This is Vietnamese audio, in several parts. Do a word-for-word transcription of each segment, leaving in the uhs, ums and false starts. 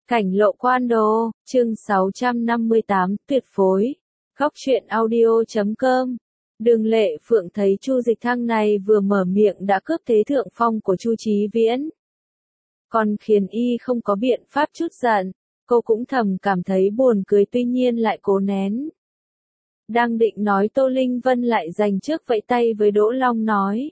Cảnh lộ quan đồ, chương sáu trăm năm mươi tám, tuyệt phối. Góc truyện audio chấm com. Đường Lệ Phượng thấy Chu Dịch Thăng này vừa mở miệng đã cướp thế thượng phong của Chu Chí Viễn. Còn khiến y không có biện pháp chút giận, cô cũng thầm cảm thấy buồn cười tuy nhiên lại cố nén. Đang định nói Tô Linh Vân lại giành trước vẫy tay với Đỗ Long nói.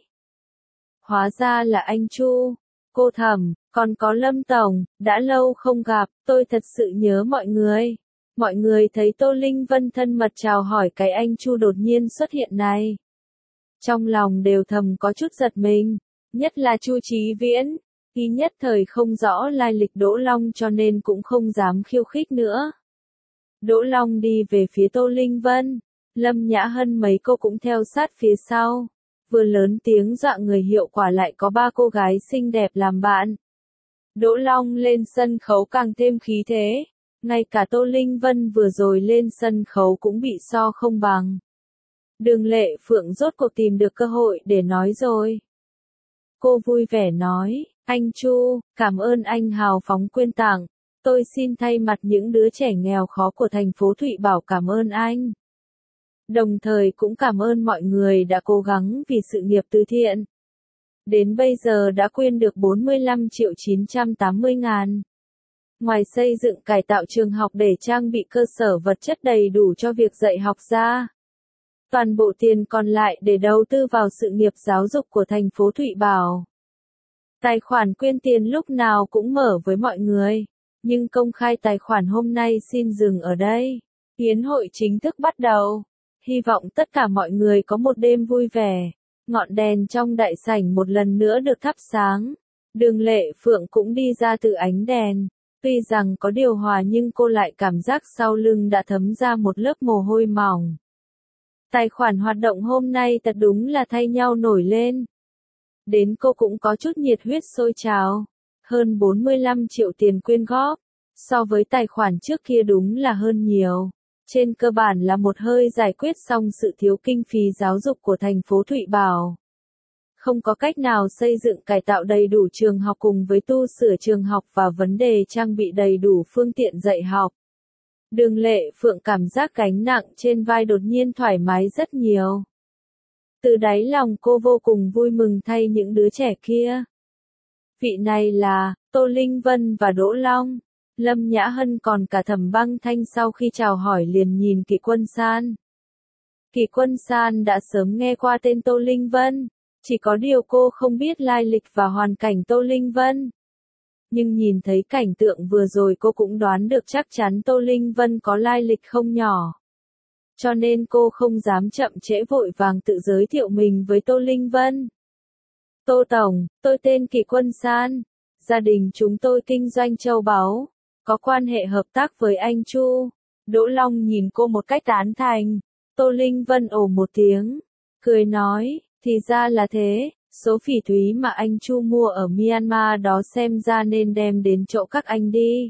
Hóa ra là anh Chu. Cô thầm, còn có Lâm Tổng, đã lâu không gặp, tôi thật sự nhớ mọi người. Mọi người thấy Tô Linh Vân thân mật chào hỏi cái anh Chu đột nhiên xuất hiện này. Trong lòng đều thầm có chút giật mình, nhất là Chu Chí Viễn, y nhất thời không rõ lai lịch Đỗ Long cho nên cũng không dám khiêu khích nữa. Đỗ Long đi về phía Tô Linh Vân, Lâm Nhã Hân mấy cô cũng theo sát phía sau. Vừa lớn tiếng dọa người hiệu quả lại có ba cô gái xinh đẹp làm bạn. Đỗ Long lên sân khấu càng thêm khí thế, ngay cả Tô Linh Vân vừa rồi lên sân khấu cũng bị so không bằng. Đường Lệ Phượng rốt cuộc tìm được cơ hội để nói rồi. Cô vui vẻ nói, anh Chu, cảm ơn anh hào phóng quyên tặng, tôi xin thay mặt những đứa trẻ nghèo khó của thành phố Thụy Bảo cảm ơn anh. Đồng thời cũng cảm ơn mọi người đã cố gắng vì sự nghiệp từ thiện. Đến bây giờ đã quyên được bốn mươi lăm triệu chín trăm tám mươi ngàn. Ngoài xây dựng cải tạo trường học để trang bị cơ sở vật chất đầy đủ cho việc dạy học ra, toàn bộ tiền còn lại để đầu tư vào sự nghiệp giáo dục của thành phố Thụy Bảo. Tài khoản quyên tiền lúc nào cũng mở với mọi người, nhưng công khai tài khoản hôm nay xin dừng ở đây. Yến hội chính thức bắt đầu. Hy vọng tất cả mọi người có một đêm vui vẻ. Ngọn đèn trong đại sảnh một lần nữa được thắp sáng. Đường Lệ Phượng cũng đi ra từ ánh đèn. Tuy rằng có điều hòa nhưng cô lại cảm giác sau lưng đã thấm ra một lớp mồ hôi mỏng. Tài khoản hoạt động hôm nay thật đúng là thay nhau nổi lên. Đến cô cũng có chút nhiệt huyết sôi trào. Hơn bốn mươi lăm triệu tiền quyên góp. So với tài khoản trước kia đúng là hơn nhiều. Trên cơ bản là một hơi giải quyết xong sự thiếu kinh phí giáo dục của thành phố Thụy Bảo. Không có cách nào xây dựng cải tạo đầy đủ trường học cùng với tu sửa trường học và vấn đề trang bị đầy đủ phương tiện dạy học. Đường Lệ Phượng cảm giác gánh nặng trên vai đột nhiên thoải mái rất nhiều. Từ đáy lòng cô vô cùng vui mừng thay những đứa trẻ kia. Vị này là Tô Linh Vân và Đỗ Long. Lâm Nhã Hân còn cả Thẩm Băng Thanh sau khi chào hỏi liền nhìn Kỷ Quân San. Kỷ Quân San đã sớm nghe qua tên Tô Linh Vân, chỉ có điều cô không biết lai lịch và hoàn cảnh Tô Linh Vân. Nhưng nhìn thấy cảnh tượng vừa rồi cô cũng đoán được chắc chắn Tô Linh Vân có lai lịch không nhỏ. Cho nên cô không dám chậm trễ vội vàng tự giới thiệu mình với Tô Linh Vân. Tô Tổng, tôi tên Kỷ Quân San, gia đình chúng tôi kinh doanh châu báu. Có quan hệ hợp tác với anh Chu. Đỗ Long nhìn cô một cách tán thành. Tô Linh Vân ồ một tiếng. Cười nói, thì ra là thế, số phỉ thúy mà anh Chu mua ở Myanmar đó xem ra nên đem đến chỗ các anh đi.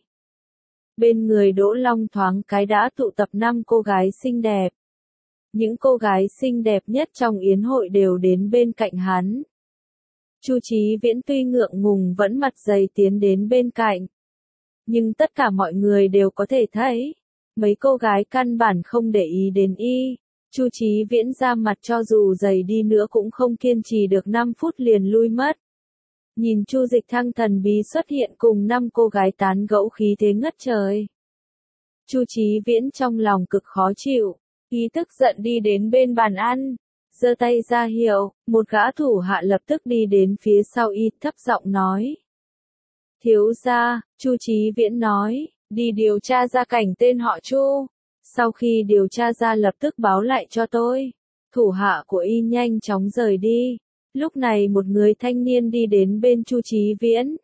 Bên người Đỗ Long thoáng cái đã tụ tập năm cô gái xinh đẹp. Những cô gái xinh đẹp nhất trong yến hội đều đến bên cạnh hắn. Chu Chí Viễn tuy ngượng ngùng vẫn mặt dày tiến đến bên cạnh. Nhưng tất cả mọi người đều có thể thấy, mấy cô gái căn bản không để ý đến y. Chu Chí Viễn ra mặt cho dù dày đi nữa cũng không kiên trì được năm phút liền lui mất. Nhìn Chu Dịch Thăng thần bí xuất hiện cùng năm cô gái tán gẫu khí thế ngất trời. Chu Chí Viễn trong lòng cực khó chịu, y tức giận đi đến bên bàn ăn, giơ tay ra hiệu, một gã thủ hạ lập tức đi đến phía sau y thấp giọng nói. Thiếu gia, Chu Chí Viễn nói, đi điều tra ra cảnh tên họ Chu. Sau khi điều tra ra lập tức báo lại cho tôi. Thủ hạ của y nhanh chóng rời đi. Lúc này một người thanh niên đi đến bên Chu Chí Viễn.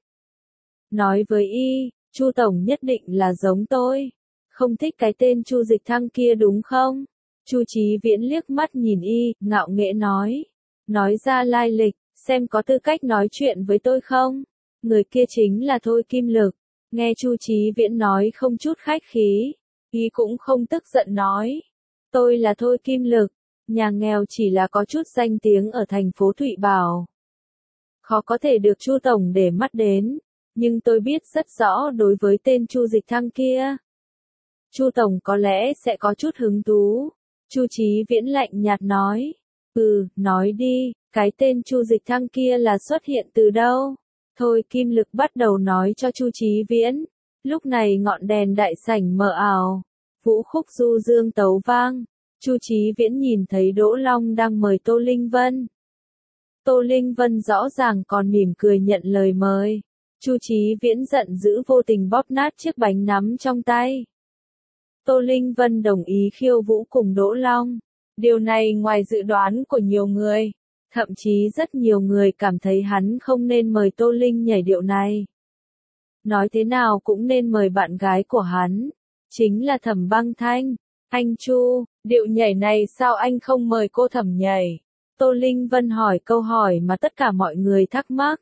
Nói với y, Chu Tổng nhất định là giống tôi. Không thích cái tên Chu Dịch Thăng kia đúng không? Chu Chí Viễn liếc mắt nhìn y, ngạo nghễ nói. Nói ra lai lịch, xem có tư cách nói chuyện với tôi không? Người kia chính là Thôi Kim Lực. Nghe Chu Chí Viễn nói không chút khách khí, y cũng không tức giận nói. Tôi là Thôi Kim Lực, nhà nghèo chỉ là có chút danh tiếng ở thành phố Thụy Bảo. Khó có thể được Chu Tổng để mắt đến. nhưng tôi biết rất rõ đối với tên Chu Dịch Thăng kia. Chu Tổng có lẽ sẽ có chút hứng thú. Chu Chí Viễn lạnh nhạt nói. Ừ, nói đi, cái tên Chu Dịch Thăng kia là xuất hiện từ đâu? Thôi Kim Lực bắt đầu nói cho Chu Chí Viễn. Lúc này ngọn đèn đại sảnh mờ ảo, vũ khúc du dương tấu vang. Chu Chí Viễn nhìn thấy Đỗ Long đang mời Tô Linh Vân. Tô Linh Vân rõ ràng còn mỉm cười nhận lời mời. Chu Chí Viễn giận dữ vô tình bóp nát chiếc bánh nắm trong tay. Tô Linh Vân đồng ý khiêu vũ cùng Đỗ Long. Điều này ngoài dự đoán của nhiều người. Thậm chí rất nhiều người cảm thấy hắn không nên mời Tô Linh nhảy điệu này. Nói thế nào cũng nên mời bạn gái của hắn. Chính là Thẩm Băng Thanh. Anh Chu, điệu nhảy này sao anh không mời cô Thẩm nhảy? Tô Linh Vân hỏi câu hỏi mà tất cả mọi người thắc mắc.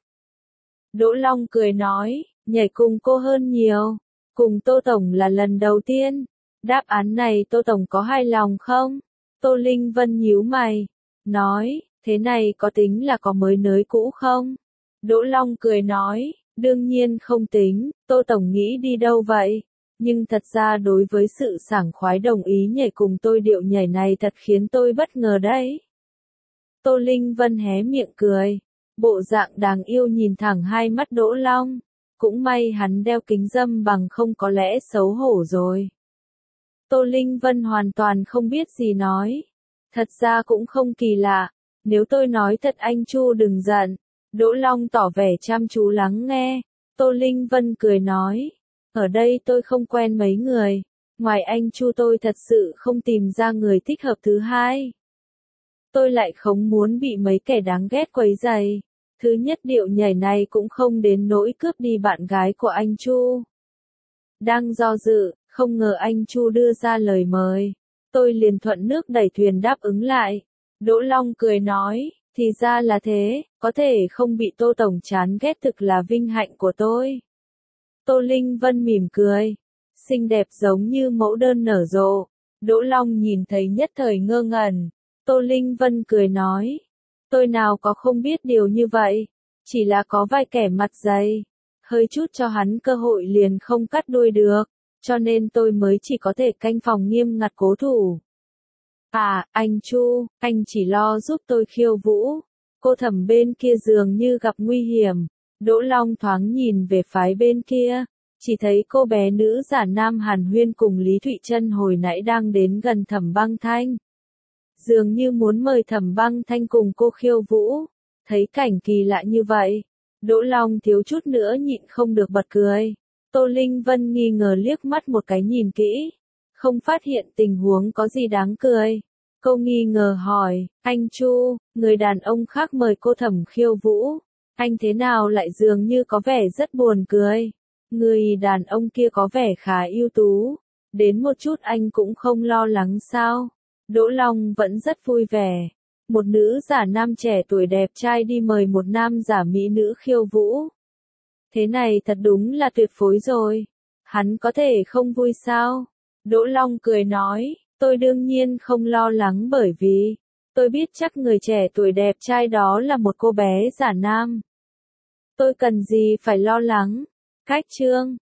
Đỗ Long cười nói, nhảy cùng cô hơn nhiều. Cùng Tô Tổng là lần đầu tiên. Đáp án này Tô Tổng có hài lòng không? Tô Linh Vân nhíu mày. Nói, thế này có tính là có mới nới cũ không? Đỗ Long cười nói, đương nhiên không tính, Tô Tổng nghĩ đi đâu vậy? Nhưng thật ra đối với sự sảng khoái đồng ý nhảy cùng tôi điệu nhảy này thật khiến tôi bất ngờ đấy. Tô Linh Vân hé miệng cười. Bộ dạng đáng yêu nhìn thẳng hai mắt Đỗ Long. Cũng may hắn đeo kính râm bằng không có lẽ xấu hổ rồi. Tô Linh Vân hoàn toàn không biết gì nói. Thật ra cũng không kỳ lạ. Nếu tôi nói thật anh Chu đừng giận. Đỗ Long tỏ vẻ chăm chú lắng nghe. Tô Linh Vân cười nói. Ở đây tôi không quen mấy người. Ngoài anh Chu tôi thật sự không tìm ra người thích hợp thứ hai. Tôi lại không muốn bị mấy kẻ đáng ghét quấy rầy. Thứ nhất điệu nhảy này cũng không đến nỗi cướp đi bạn gái của anh Chu. Đang do dự, không ngờ anh Chu đưa ra lời mời. Tôi liền thuận nước đẩy thuyền đáp ứng lại. Đỗ Long cười nói, thì ra là thế, có thể không bị Tô Tổng chán ghét thực là vinh hạnh của tôi. Tô Linh Vân mỉm cười, xinh đẹp giống như mẫu đơn nở rộ. Đỗ Long nhìn thấy nhất thời ngơ ngẩn. Tô Linh Vân cười nói, tôi nào có không biết điều như vậy, chỉ là có vài kẻ mặt dày, hơi chút cho hắn cơ hội liền không cắt đuôi được, cho nên tôi mới chỉ có thể canh phòng nghiêm ngặt cố thủ. À, anh Chu, anh chỉ lo giúp tôi khiêu vũ. Cô Thẩm bên kia dường như gặp nguy hiểm. Đỗ Long thoáng nhìn về phái bên kia, chỉ thấy cô bé nữ giả nam Hàn Huyên cùng Lý Thụy Trân hồi nãy đang đến gần Thẩm Băng Thanh. Dường như muốn mời Thẩm Băng Thanh cùng cô khiêu vũ. Thấy cảnh kỳ lạ như vậy, Đỗ Long thiếu chút nữa nhịn không được bật cười. Tô Linh Vân nghi ngờ liếc mắt một cái nhìn kỹ, không phát hiện tình huống có gì đáng cười. Cô nghi ngờ hỏi, anh Chu, người đàn ông khác mời cô Thẩm khiêu vũ, anh thế nào lại dường như có vẻ rất buồn cười. Người đàn ông kia có vẻ khá ưu tú, đến một chút anh cũng không lo lắng sao? Đỗ Long vẫn rất vui vẻ. Một nữ giả nam trẻ tuổi đẹp trai đi mời một nam giả mỹ nữ khiêu vũ. Thế này thật đúng là tuyệt phối rồi. Hắn có thể không vui sao? Đỗ Long cười nói, tôi đương nhiên không lo lắng bởi vì tôi biết chắc người trẻ tuổi đẹp trai đó là một cô bé giả nam. Tôi cần gì phải lo lắng? Cách chương